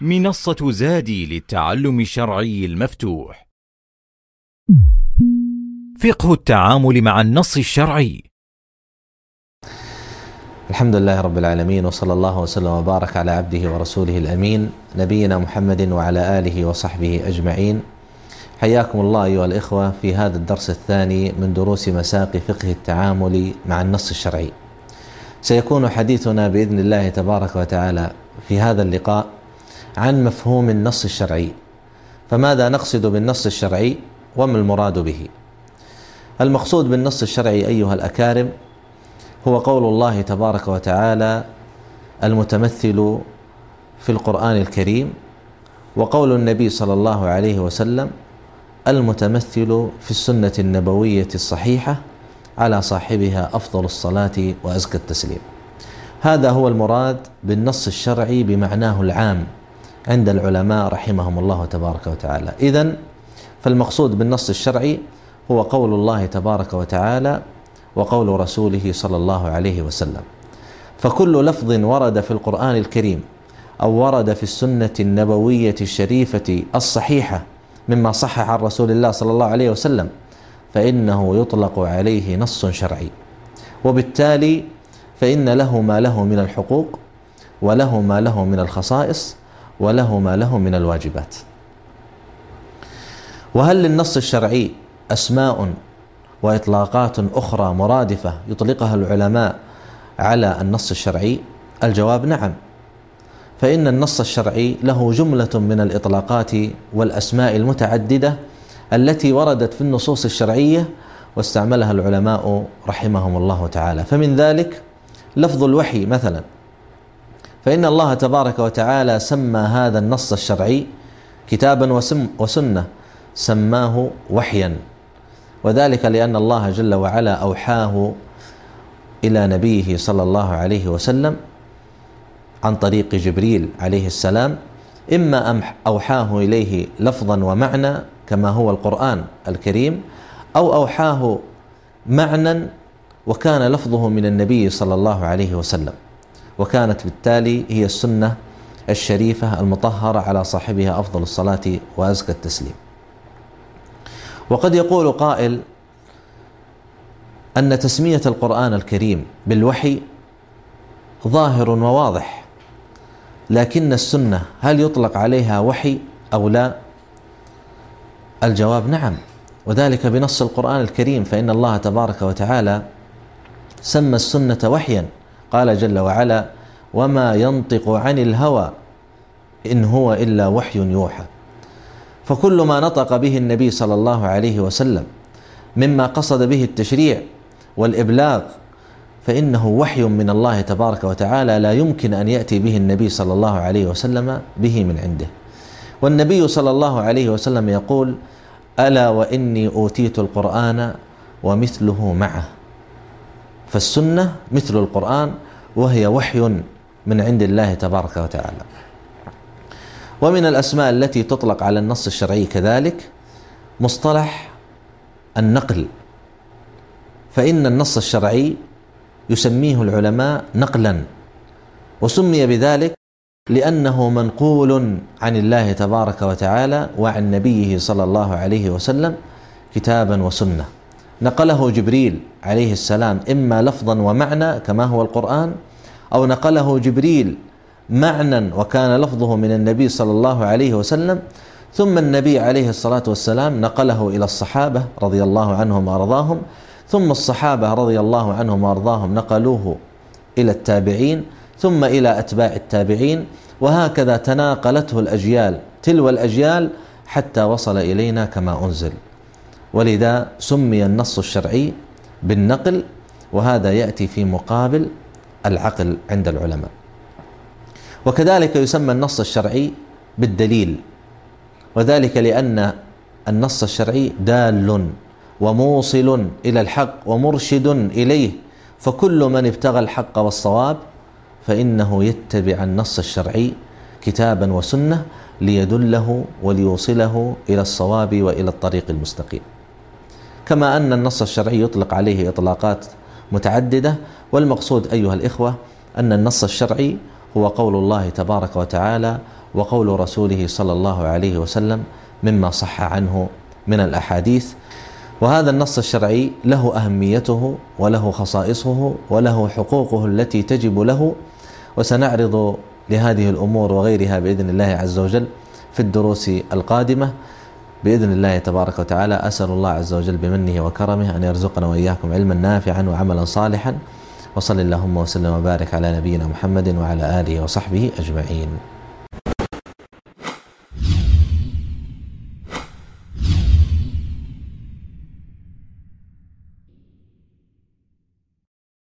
منصة زادي للتعلم الشرعي المفتوح. فقه التعامل مع النص الشرعي. الحمد لله رب العالمين، وصلى الله وسلم وبارك على عبده ورسوله الأمين نبينا محمد وعلى آله وصحبه أجمعين. حياكم الله أيها الإخوة في هذا الدرس الثاني من دروس مساق فقه التعامل مع النص الشرعي. سيكون حديثنا بإذن الله تبارك وتعالى في هذا اللقاء عن مفهوم النص الشرعي. فماذا نقصد بالنص الشرعي وما المراد به؟ المقصود بالنص الشرعي أيها الأكارم هو قول الله تبارك وتعالى المتمثل في القرآن الكريم، وقول النبي صلى الله عليه وسلم المتمثل في السنة النبوية الصحيحة على صاحبها أفضل الصلاة وأزكى التسليم. هذا هو المراد بالنص الشرعي بمعناه العام عند العلماء رحمهم الله تبارك وتعالى. إذن فالمقصود بالنص الشرعي هو قول الله تبارك وتعالى وقول رسوله صلى الله عليه وسلم. فكل لفظ ورد في القرآن الكريم أو ورد في السنة النبوية الشريفة الصحيحة مما صح عن رسول الله صلى الله عليه وسلم فإنه يطلق عليه نص شرعي، وبالتالي فإن له ما له من الحقوق، وله ما له من الخصائص، وله ما له من الواجبات. وهل للنص الشرعي أسماء وإطلاقات أخرى مرادفة يطلقها العلماء على النص الشرعي؟ الجواب نعم، فإن النص الشرعي له جملة من الإطلاقات والأسماء المتعددة التي وردت في النصوص الشرعية واستعملها العلماء رحمهم الله تعالى. فمن ذلك لفظ الوحي مثلا، فإن الله تبارك وتعالى سمى هذا النص الشرعي كتابا وسنة، سماه وحيا، وذلك لأن الله جل وعلا أوحاه إلى نبيه صلى الله عليه وسلم عن طريق جبريل عليه السلام، إما أوحاه إليه لفظا ومعنى كما هو القرآن الكريم، أو أوحاه معنى وكان لفظه من النبي صلى الله عليه وسلم، وكانت بالتالي هي السنة الشريفة المطهرة على صاحبها أفضل الصلاة وأزكى التسليم. وقد يقول قائل أن تسمية القرآن الكريم بالوحي ظاهر وواضح، لكن السنة هل يطلق عليها وحي أو لا؟ الجواب نعم، وذلك بنص القرآن الكريم، فإن الله تبارك وتعالى سمى السنة وحيا، قال جل وعلا وما ينطق عن الهوى إن هو إلا وحي يوحى. فكل ما نطق به النبي صلى الله عليه وسلم مما قصد به التشريع والإبلاغ فإنه وحي من الله تبارك وتعالى، لا يمكن أن يأتي به النبي صلى الله عليه وسلم به من عنده. والنبي صلى الله عليه وسلم يقول ألا وإني أوتيت القرآن ومثله معه. فالسنة مثل القرآن، وهي وحي من عند الله تبارك وتعالى. ومن الأسماء التي تطلق على النص الشرعي كذلك مصطلح النقل، فإن النص الشرعي يسميه العلماء نقلا، وسمي بذلك لأنه منقول عن الله تبارك وتعالى وعن نبيه صلى الله عليه وسلم كتابا وسنة، نقله جبريل عليه السلام إما لفظا ومعنى كما هو القرآن، أو نقله جبريل معنى وكان لفظه من النبي صلى الله عليه وسلم، ثم النبي عليه الصلاة والسلام نقله إلى الصحابة رضي الله عنهم وأرضاهم، ثم الصحابة رضي الله عنهم وأرضاهم نقلوه إلى التابعين، ثم إلى أتباع التابعين، وهكذا تناقلته الأجيال تلو الأجيال حتى وصل إلينا كما أنزل. ولذا سمي النص الشرعي بالنقل، وهذا يأتي في مقابل العقل عند العلماء. وكذلك يسمى النص الشرعي بالدليل، وذلك لأن النص الشرعي دال وموصل إلى الحق ومرشد إليه، فكل من ابتغى الحق والصواب فإنه يتبع النص الشرعي كتابا وسنة ليدله وليوصله إلى الصواب وإلى الطريق المستقيم. كما أن النص الشرعي يطلق عليه إطلاقات متعددة، والمقصود أيها الإخوة أن النص الشرعي هو قول الله تبارك وتعالى وقول رسوله صلى الله عليه وسلم مما صح عنه من الأحاديث. وهذا النص الشرعي له أهميته وله خصائصه وله حقوقه التي تجب له، وسنعرض لهذه الأمور وغيرها بإذن الله عز وجل في الدروس القادمة بإذن الله تبارك وتعالى. أسأل الله عز وجل بمنه وكرمه أن يرزقنا وإياكم علما نافعا وعملا صالحا، وصل اللهم وسلم وبارك على نبينا محمد وعلى آله وصحبه أجمعين.